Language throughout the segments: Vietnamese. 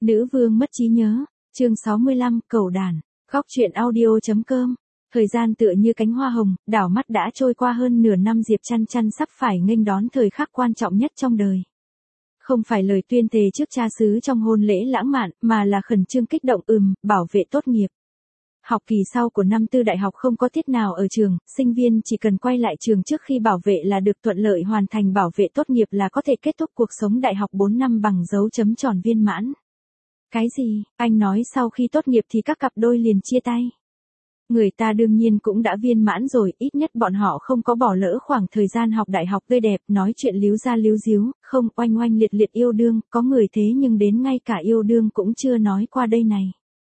Nữ vương mất trí nhớ, chương 65, cầu đàn, góc truyện audio.com. Thời gian tựa như cánh hoa hồng, đảo mắt đã trôi qua hơn nửa năm. Diệp Chăn Chăn sắp phải nghênh đón thời khắc quan trọng nhất trong đời. Không phải lời tuyên thề trước cha xứ trong hôn lễ lãng mạn, mà là khẩn trương kích động bảo vệ tốt nghiệp. Học kỳ sau của năm tư đại học không có tiết nào ở trường, sinh viên chỉ cần quay lại trường trước khi bảo vệ là được, thuận lợi hoàn thành bảo vệ tốt nghiệp là có thể kết thúc cuộc sống đại học 4 năm bằng dấu chấm tròn viên mãn. Cái gì? Anh nói sau khi tốt nghiệp thì các cặp đôi liền chia tay. Người ta đương nhiên cũng đã viên mãn rồi, ít nhất bọn họ không có bỏ lỡ khoảng thời gian học đại học tươi đẹp, nói chuyện líu ra líu díu, không oanh oanh liệt liệt yêu đương, có người thế nhưng đến ngay cả yêu đương cũng chưa nói qua đây này.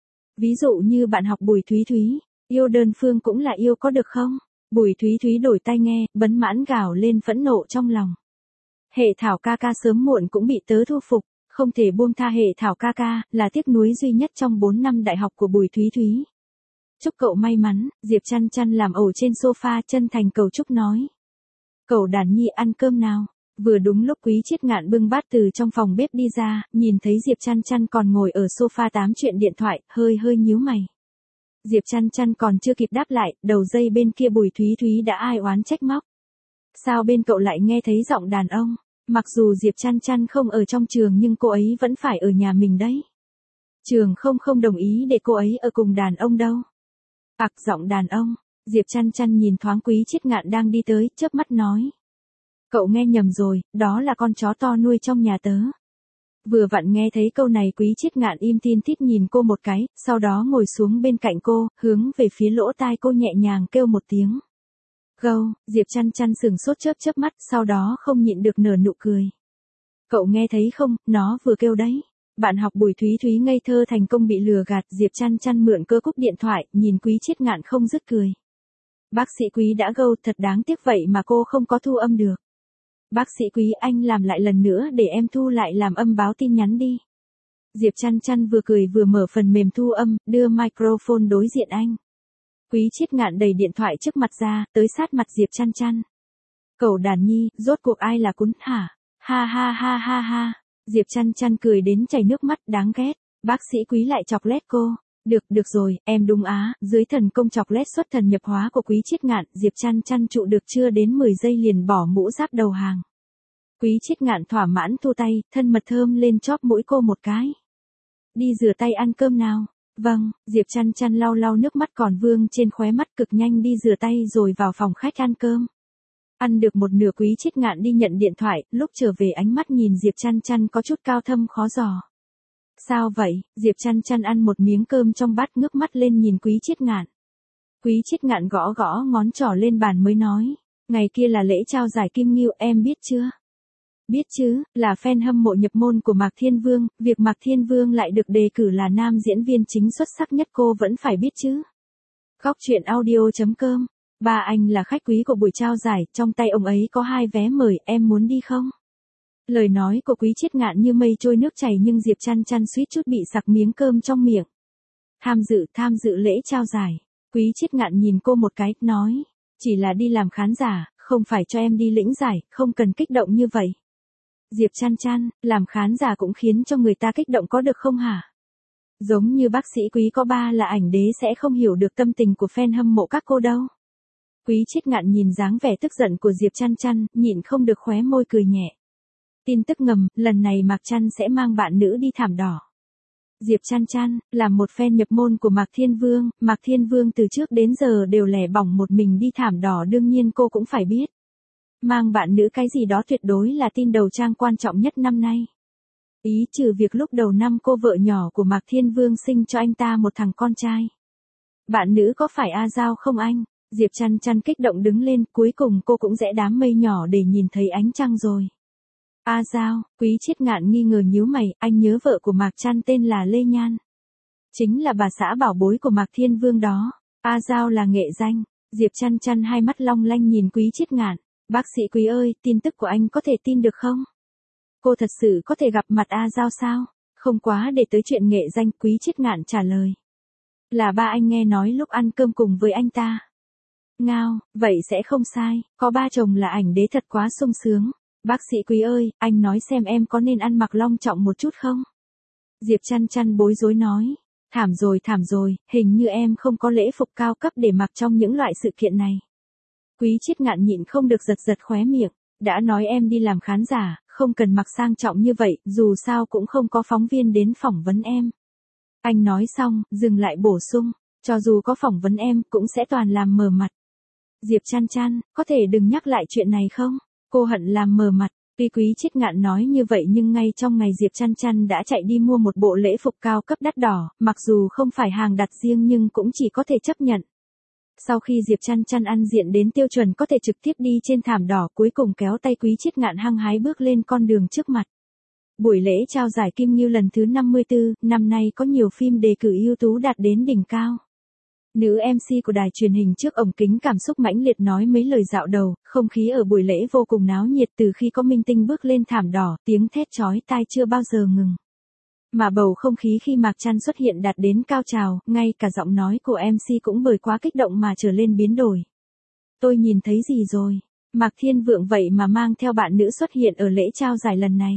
Ví dụ như bạn học Bùi Thúy Thúy, yêu đơn phương cũng là yêu có được không? Bùi Thúy Thúy đổi tai nghe, bấn mãn gào lên phẫn nộ trong lòng. Hệ Thảo ca ca sớm muộn cũng bị tớ thu phục, không thể buông tha Hệ Thảo ca ca, là tiếc nuối duy nhất trong 4 năm đại học của Bùi Thúy Thúy. Chúc cậu may mắn, Diệp Chăn Chăn làm ẩu trên sofa chân thành cầu chúc nói. Cậu đàn nhi ăn cơm nào? Vừa đúng lúc Quý Chiết Ngạn bưng bát từ trong phòng bếp đi ra, nhìn thấy Diệp Chăn Chăn còn ngồi ở sofa tám chuyện điện thoại, hơi nhíu mày. Diệp Chăn Chăn còn chưa kịp đáp lại, đầu dây bên kia Bùi Thúy Thúy đã ai oán trách móc. Sao bên cậu lại nghe thấy giọng đàn ông? Mặc dù Diệp Chăn Chăn không ở trong trường nhưng cô ấy vẫn phải ở nhà mình đấy. Trường không đồng ý để cô ấy ở cùng đàn ông đâu. Giọng đàn ông. Diệp Chăn Chăn nhìn thoáng Quý Chiết Ngạn đang đi tới, chớp mắt nói. Cậu nghe nhầm rồi, đó là con chó to nuôi trong nhà tớ. Vừa vặn nghe thấy câu này Quý Chiết Ngạn im tin tít nhìn cô một cái, sau đó ngồi xuống bên cạnh cô, hướng về phía lỗ tai cô nhẹ nhàng kêu một tiếng. Gâu, Diệp Chăn Chăn sừng sốt chớp mắt, sau đó không nhịn được nở nụ cười. Cậu nghe thấy không, nó vừa kêu đấy. Bạn học Bùi Thúy Thúy ngây thơ thành công bị lừa gạt, Diệp Chăn Chăn mượn cơ cúp điện thoại, nhìn Quý Chiết Ngạn không dứt cười. Bác sĩ Quý đã gâu, thật đáng tiếc vậy mà cô không có thu âm được. Bác sĩ Quý, anh làm lại lần nữa để em thu lại làm âm báo tin nhắn đi. Diệp Chăn Chăn vừa cười vừa mở phần mềm thu âm, đưa microphone đối diện anh. Quý Chiết Ngạn đẩy điện thoại trước mặt ra, tới sát mặt Diệp Chăn Chăn. Cậu đàn nhi, rốt cuộc ai là cún hả? Ha ha ha ha ha. Diệp Chăn Chăn cười đến chảy nước mắt, đáng ghét. Bác sĩ Quý lại chọc lét cô. Được rồi, em đúng á. Dưới thần công chọc lét xuất thần nhập hóa của Quý Chiết Ngạn, Diệp Chăn Chăn trụ được chưa đến 10 giây liền bỏ mũ giáp đầu hàng. Quý Chiết Ngạn thỏa mãn thu tay, thân mật thơm lên chóp mũi cô một cái. Đi rửa tay ăn cơm nào. Vâng, Diệp Chăn Chăn lau nước mắt còn vương trên khóe mắt, cực nhanh đi rửa tay rồi vào phòng khách ăn cơm. Ăn được một nửa Quý Chiết Ngạn đi nhận điện thoại, lúc trở về ánh mắt nhìn Diệp Chăn Chăn có chút cao thâm khó dò. Sao vậy? Diệp Chăn Chăn ăn một miếng cơm trong bát, ngước mắt lên nhìn Quý Chiết Ngạn. Quý Chiết Ngạn gõ ngón trỏ lên bàn mới nói, ngày kia là lễ trao giải Kim Ngưu, em biết chưa? Biết chứ, là fan hâm mộ nhập môn của Mạc Thiên Vương, việc Mạc Thiên Vương lại được đề cử là nam diễn viên chính xuất sắc nhất cô vẫn phải biết chứ. Góc truyện audio.com. Ba anh là khách quý của buổi trao giải, trong tay ông ấy có 2 vé mời, em muốn đi không? Lời nói của Quý Chiết Ngạn như mây trôi nước chảy nhưng Diệp Chăn Chăn suýt chút bị sặc miếng cơm trong miệng. Tham dự lễ trao giải. Quý Chiết Ngạn nhìn cô một cái, nói, chỉ là đi làm khán giả, không phải cho em đi lĩnh giải, không cần kích động như vậy. Diệp Chăn Chăn, làm khán giả cũng khiến cho người ta kích động có được không hả? Giống như bác sĩ Quý có ba là ảnh đế sẽ không hiểu được tâm tình của fan hâm mộ các cô đâu. Quý Chiết Ngạn nhìn dáng vẻ tức giận của Diệp Chăn Chăn, nhịn không được khóe môi cười nhẹ. Tin tức ngầm, lần này Mạc Chăn sẽ mang bạn nữ đi thảm đỏ. Diệp Chăn Chăn, là một fan nhập môn của Mạc Thiên Vương từ trước đến giờ đều lẻ bỏng một mình đi thảm đỏ, đương nhiên cô cũng phải biết. Mang bạn nữ cái gì đó tuyệt đối là tin đầu trang quan trọng nhất năm nay. Ý trừ việc lúc đầu năm cô vợ nhỏ của Mạc Thiên Vương sinh cho anh ta một thằng con trai. Bạn nữ có phải A Giao không anh? Diệp Chăn Chăn kích động đứng lên, cuối cùng cô cũng rẽ đám mây nhỏ để nhìn thấy ánh trăng rồi. A Giao, Quý Chiết Ngạn nghi ngờ nhíu mày, anh nhớ vợ của Mạc Chăn tên là Lê Nhan. Chính là bà xã bảo bối của Mạc Thiên Vương đó. A Giao là nghệ danh. Diệp Chăn Chăn hai mắt long lanh nhìn Quý Chiết Ngạn. Bác sĩ Quý ơi, tin tức của anh có thể tin được không? Cô thật sự có thể gặp mặt A Giao sao? Không quá để tới chuyện nghệ danh, Quý Chiết Ngạn trả lời. Là ba anh nghe nói lúc ăn cơm cùng với anh ta. Ngao, vậy sẽ không sai, có ba chồng là ảnh đế thật quá sung sướng. Bác sĩ Quý ơi, anh nói xem em có nên ăn mặc long trọng một chút không? Diệp Chăn Chăn bối rối nói. Thảm rồi, hình như em không có lễ phục cao cấp để mặc trong những loại sự kiện này. Quý Chiết Ngạn nhịn không được giật khóe miệng. Đã nói em đi làm khán giả, không cần mặc sang trọng như vậy, dù sao cũng không có phóng viên đến phỏng vấn em. Anh nói xong, dừng lại bổ sung, cho dù có phỏng vấn em cũng sẽ toàn làm mờ mặt. Diệp Chăn Chăn, có thể đừng nhắc lại chuyện này không? Cô hận làm mờ mặt. Tuy Quý Chiết Ngạn nói như vậy nhưng ngay trong ngày Diệp Chăn Chăn đã chạy đi mua một bộ lễ phục cao cấp đắt đỏ, mặc dù không phải hàng đặt riêng nhưng cũng chỉ có thể chấp nhận. Sau khi Diệp Chăn Chăn ăn diện đến tiêu chuẩn có thể trực tiếp đi trên thảm đỏ, cuối cùng kéo tay Quý Chiết Ngạn hăng hái bước lên con đường trước mặt. Buổi lễ trao giải Kim Ngưu lần thứ 54, năm nay có nhiều phim đề cử ưu tú đạt đến đỉnh cao. Nữ MC của đài truyền hình trước ống kính cảm xúc mãnh liệt nói mấy lời dạo đầu, không khí ở buổi lễ vô cùng náo nhiệt từ khi có minh tinh bước lên thảm đỏ, tiếng thét chói tai chưa bao giờ ngừng. Mà bầu không khí khi Mạc Chăn xuất hiện đạt đến cao trào, ngay cả giọng nói của MC cũng bởi quá kích động mà trở lên biến đổi. Tôi nhìn thấy gì rồi? Mạc Thiên Vượng vậy mà mang theo bạn nữ xuất hiện ở lễ trao giải lần này.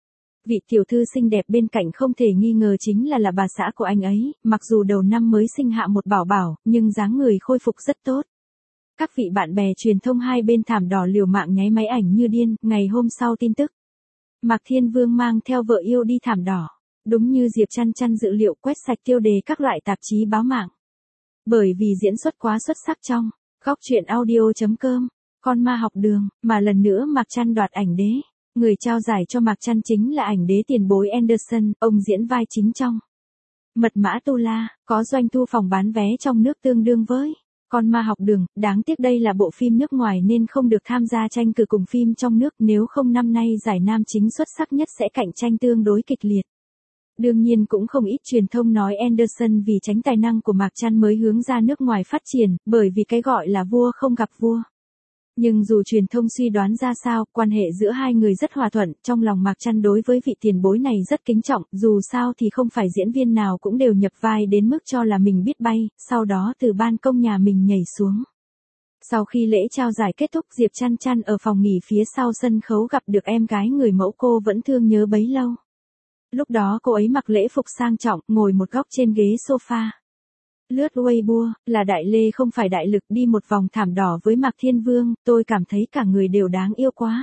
Vị tiểu thư xinh đẹp bên cạnh không thể nghi ngờ chính là bà xã của anh ấy, mặc dù đầu năm mới sinh hạ một bảo bảo, nhưng dáng người khôi phục rất tốt. Các vị bạn bè truyền thông hai bên thảm đỏ liều mạng nháy máy ảnh như điên, ngày hôm sau tin tức. Mạc Thiên Vương mang theo vợ yêu đi thảm đỏ. Đúng như Diệp Chăn Chăn dự liệu, quét sạch tiêu đề các loại tạp chí báo mạng. Bởi vì diễn xuất quá xuất sắc trong góc truyện audio.com, Con ma học đường, mà lần nữa Mạc Chăn đoạt ảnh đế. Người trao giải cho Mạc Chăn chính là ảnh đế tiền bối Anderson, ông diễn vai chính trong Mật mã Tu La, có doanh thu phòng bán vé trong nước tương đương với Con ma học đường. Đáng tiếc đây là bộ phim nước ngoài nên không được tham gia tranh cử cùng phim trong nước, nếu không năm nay giải nam chính xuất sắc nhất sẽ cạnh tranh tương đối kịch liệt. Đương nhiên cũng không ít truyền thông nói Anderson vì tránh tài năng của Mạc Chăn mới hướng ra nước ngoài phát triển, bởi vì cái gọi là vua không gặp vua. Nhưng dù truyền thông suy đoán ra sao, quan hệ giữa hai người rất hòa thuận, trong lòng Mạc Chăn đối với vị tiền bối này rất kính trọng, dù sao thì không phải diễn viên nào cũng đều nhập vai đến mức cho là mình biết bay, sau đó từ ban công nhà mình nhảy xuống. Sau khi lễ trao giải kết thúc, Diệp Chăn Chăn ở phòng nghỉ phía sau sân khấu gặp được em gái người mẫu cô vẫn thương nhớ bấy lâu. Lúc đó cô ấy mặc lễ phục sang trọng, ngồi một góc trên ghế sofa. Lướt Weibo, là Đại Lê không phải Đại Lực đi một vòng thảm đỏ với Mạc Thiên Vương, tôi cảm thấy cả người đều đáng yêu quá.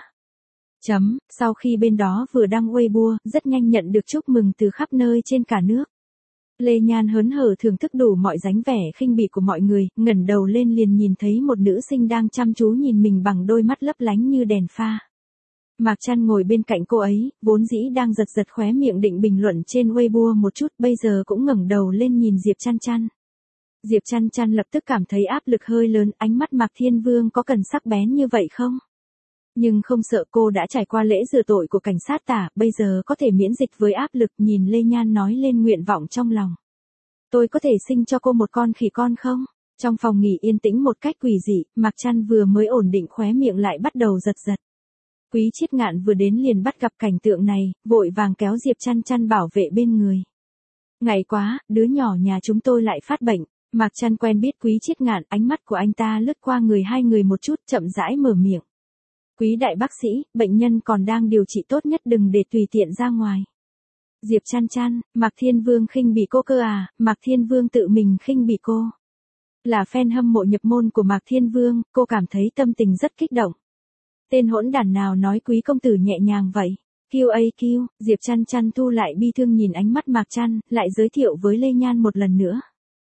Sau khi bên đó vừa đăng Weibo, rất nhanh nhận được chúc mừng từ khắp nơi trên cả nước. Lê Nhan hớn hở thưởng thức đủ mọi dáng vẻ khinh bỉ của mọi người, ngẩng đầu lên liền nhìn thấy một nữ sinh đang chăm chú nhìn mình bằng đôi mắt lấp lánh như đèn pha. Mạc Chăn ngồi bên cạnh cô ấy, vốn dĩ đang giật khóe miệng định bình luận trên Weibo một chút, bây giờ cũng ngẩng đầu lên nhìn Diệp Chăn Chăn. Diệp Chăn Chăn lập tức cảm thấy áp lực hơi lớn, ánh mắt Mạc Thiên Vương có cần sắc bén như vậy không? Nhưng không sợ, cô đã trải qua lễ rửa tội của cảnh sát tả, bây giờ có thể miễn dịch với áp lực. Nhìn Lê Nhan nói lên nguyện vọng trong lòng. Tôi có thể sinh cho cô một con khỉ con không? Trong phòng nghỉ yên tĩnh một cách quỷ dị, Mạc Chăn vừa mới ổn định khóe miệng lại bắt đầu giật. Quý Chiết Ngạn vừa đến liền bắt gặp cảnh tượng này, vội vàng kéo Diệp Chăn Chăn bảo vệ bên người. Ngày quá, đứa nhỏ nhà chúng tôi lại phát bệnh. Mạc Chăn quen biết Quý Chiết Ngạn, ánh mắt của anh ta lướt qua người hai người một chút, chậm rãi mở miệng. Quý đại bác sĩ, bệnh nhân còn đang điều trị, tốt nhất đừng để tùy tiện ra ngoài. Diệp Chăn Chăn, Mạc Thiên Vương khinh bỉ cô cơ à? Mạc Thiên Vương tự mình khinh bỉ cô. Là fan hâm mộ nhập môn của Mạc Thiên Vương, cô cảm thấy tâm tình rất kích động. Tên hỗn đản nào nói Quý công tử nhẹ nhàng vậy? QAQ, Diệp Chăn Chăn thu lại bi thương nhìn ánh mắt Mạc Chăn, lại giới thiệu với Lê Nhan một lần nữa.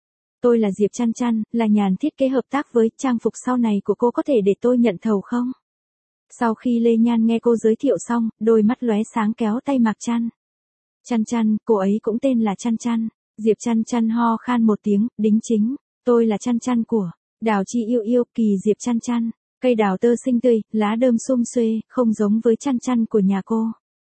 Tôi là Diệp Chăn Chăn, là nhà thiết kế hợp tác với trang phục sau này của cô, có thể để tôi nhận thầu không? Sau khi Lê Nhan nghe cô giới thiệu xong, đôi mắt lóe sáng kéo tay Mạc Chăn. Chăn Chăn, cô ấy cũng tên là Chăn Chăn. Diệp Chăn Chăn ho khan một tiếng, đính chính. Tôi là Chăn Chăn của Đào Chi yêu kỳ Diệp Chăn Chăn. Cây đào tơ xinh tươi, lá đơm sum xuê, không giống với Chăn Chăn của nhà cô.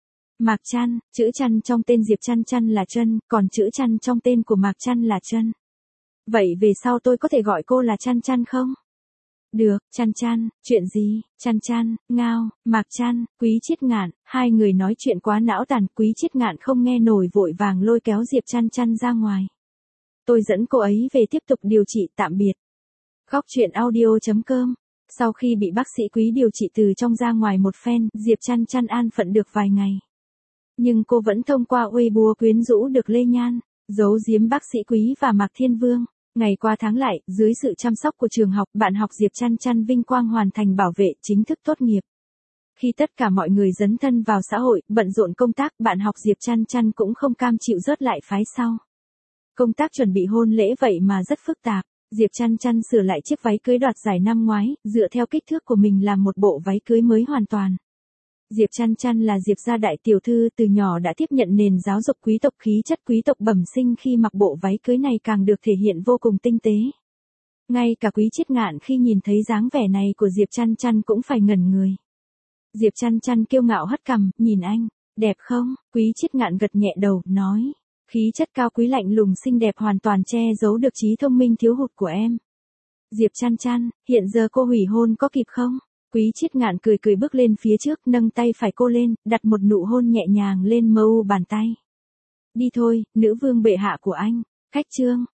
Mạc Chăn, chữ Chăn trong tên Diệp Chăn Chăn là Chân, còn chữ Chăn trong tên của Mạc Chăn là Chân. Vậy về sau tôi có thể gọi cô là Chăn Chăn không? Được, Chăn Chăn, chuyện gì? Chăn Chăn, ngao, Mạc Chăn, Quý Chiết Ngạn, hai người nói chuyện quá não tàn, Quý Chiết Ngạn không nghe nổi vội vàng lôi kéo Diệp Chăn Chăn ra ngoài. Tôi dẫn cô ấy về tiếp tục điều trị, tạm biệt. Góc truyện audio.com. Sau khi bị bác sĩ Quý điều trị từ trong ra ngoài một phen, Diệp Chăn Chăn an phận được vài ngày. Nhưng cô vẫn thông qua Weibo quyến rũ được Lê Nhan, giấu giếm bác sĩ Quý và Mạc Thiên Vương. Ngày qua tháng lại, dưới sự chăm sóc của trường học, bạn học Diệp Chăn Chăn vinh quang hoàn thành bảo vệ chính thức tốt nghiệp. Khi tất cả mọi người dấn thân vào xã hội, bận rộn công tác, bạn học Diệp Chăn Chăn cũng không cam chịu rớt lại phái sau. Công tác chuẩn bị hôn lễ vậy mà rất phức tạp. Diệp Chăn Chăn sửa lại chiếc váy cưới đoạt giải năm ngoái, dựa theo kích thước của mình làm một bộ váy cưới mới hoàn toàn. Diệp Chăn Chăn là Diệp gia đại tiểu thư, từ nhỏ đã tiếp nhận nền giáo dục quý tộc, khí chất quý tộc bẩm sinh, khi mặc bộ váy cưới này càng được thể hiện vô cùng tinh tế. Ngay cả Quý Chiết Ngạn khi nhìn thấy dáng vẻ này của Diệp Chăn Chăn cũng phải ngẩn người. Diệp Chăn Chăn kiêu ngạo hất cằm, nhìn anh, đẹp không? Quý Chiết Ngạn gật nhẹ đầu, nói, khí chất cao quý lạnh lùng xinh đẹp hoàn toàn che giấu được trí thông minh thiếu hụt của em. Diệp Chăn Chăn, hiện giờ cô hủy hôn có kịp không? Quý Chiết Ngạn cười cười bước lên phía trước, nâng tay phải cô lên, đặt một nụ hôn nhẹ nhàng lên mu bàn tay. Đi thôi, nữ vương bệ hạ của anh. Khách trương,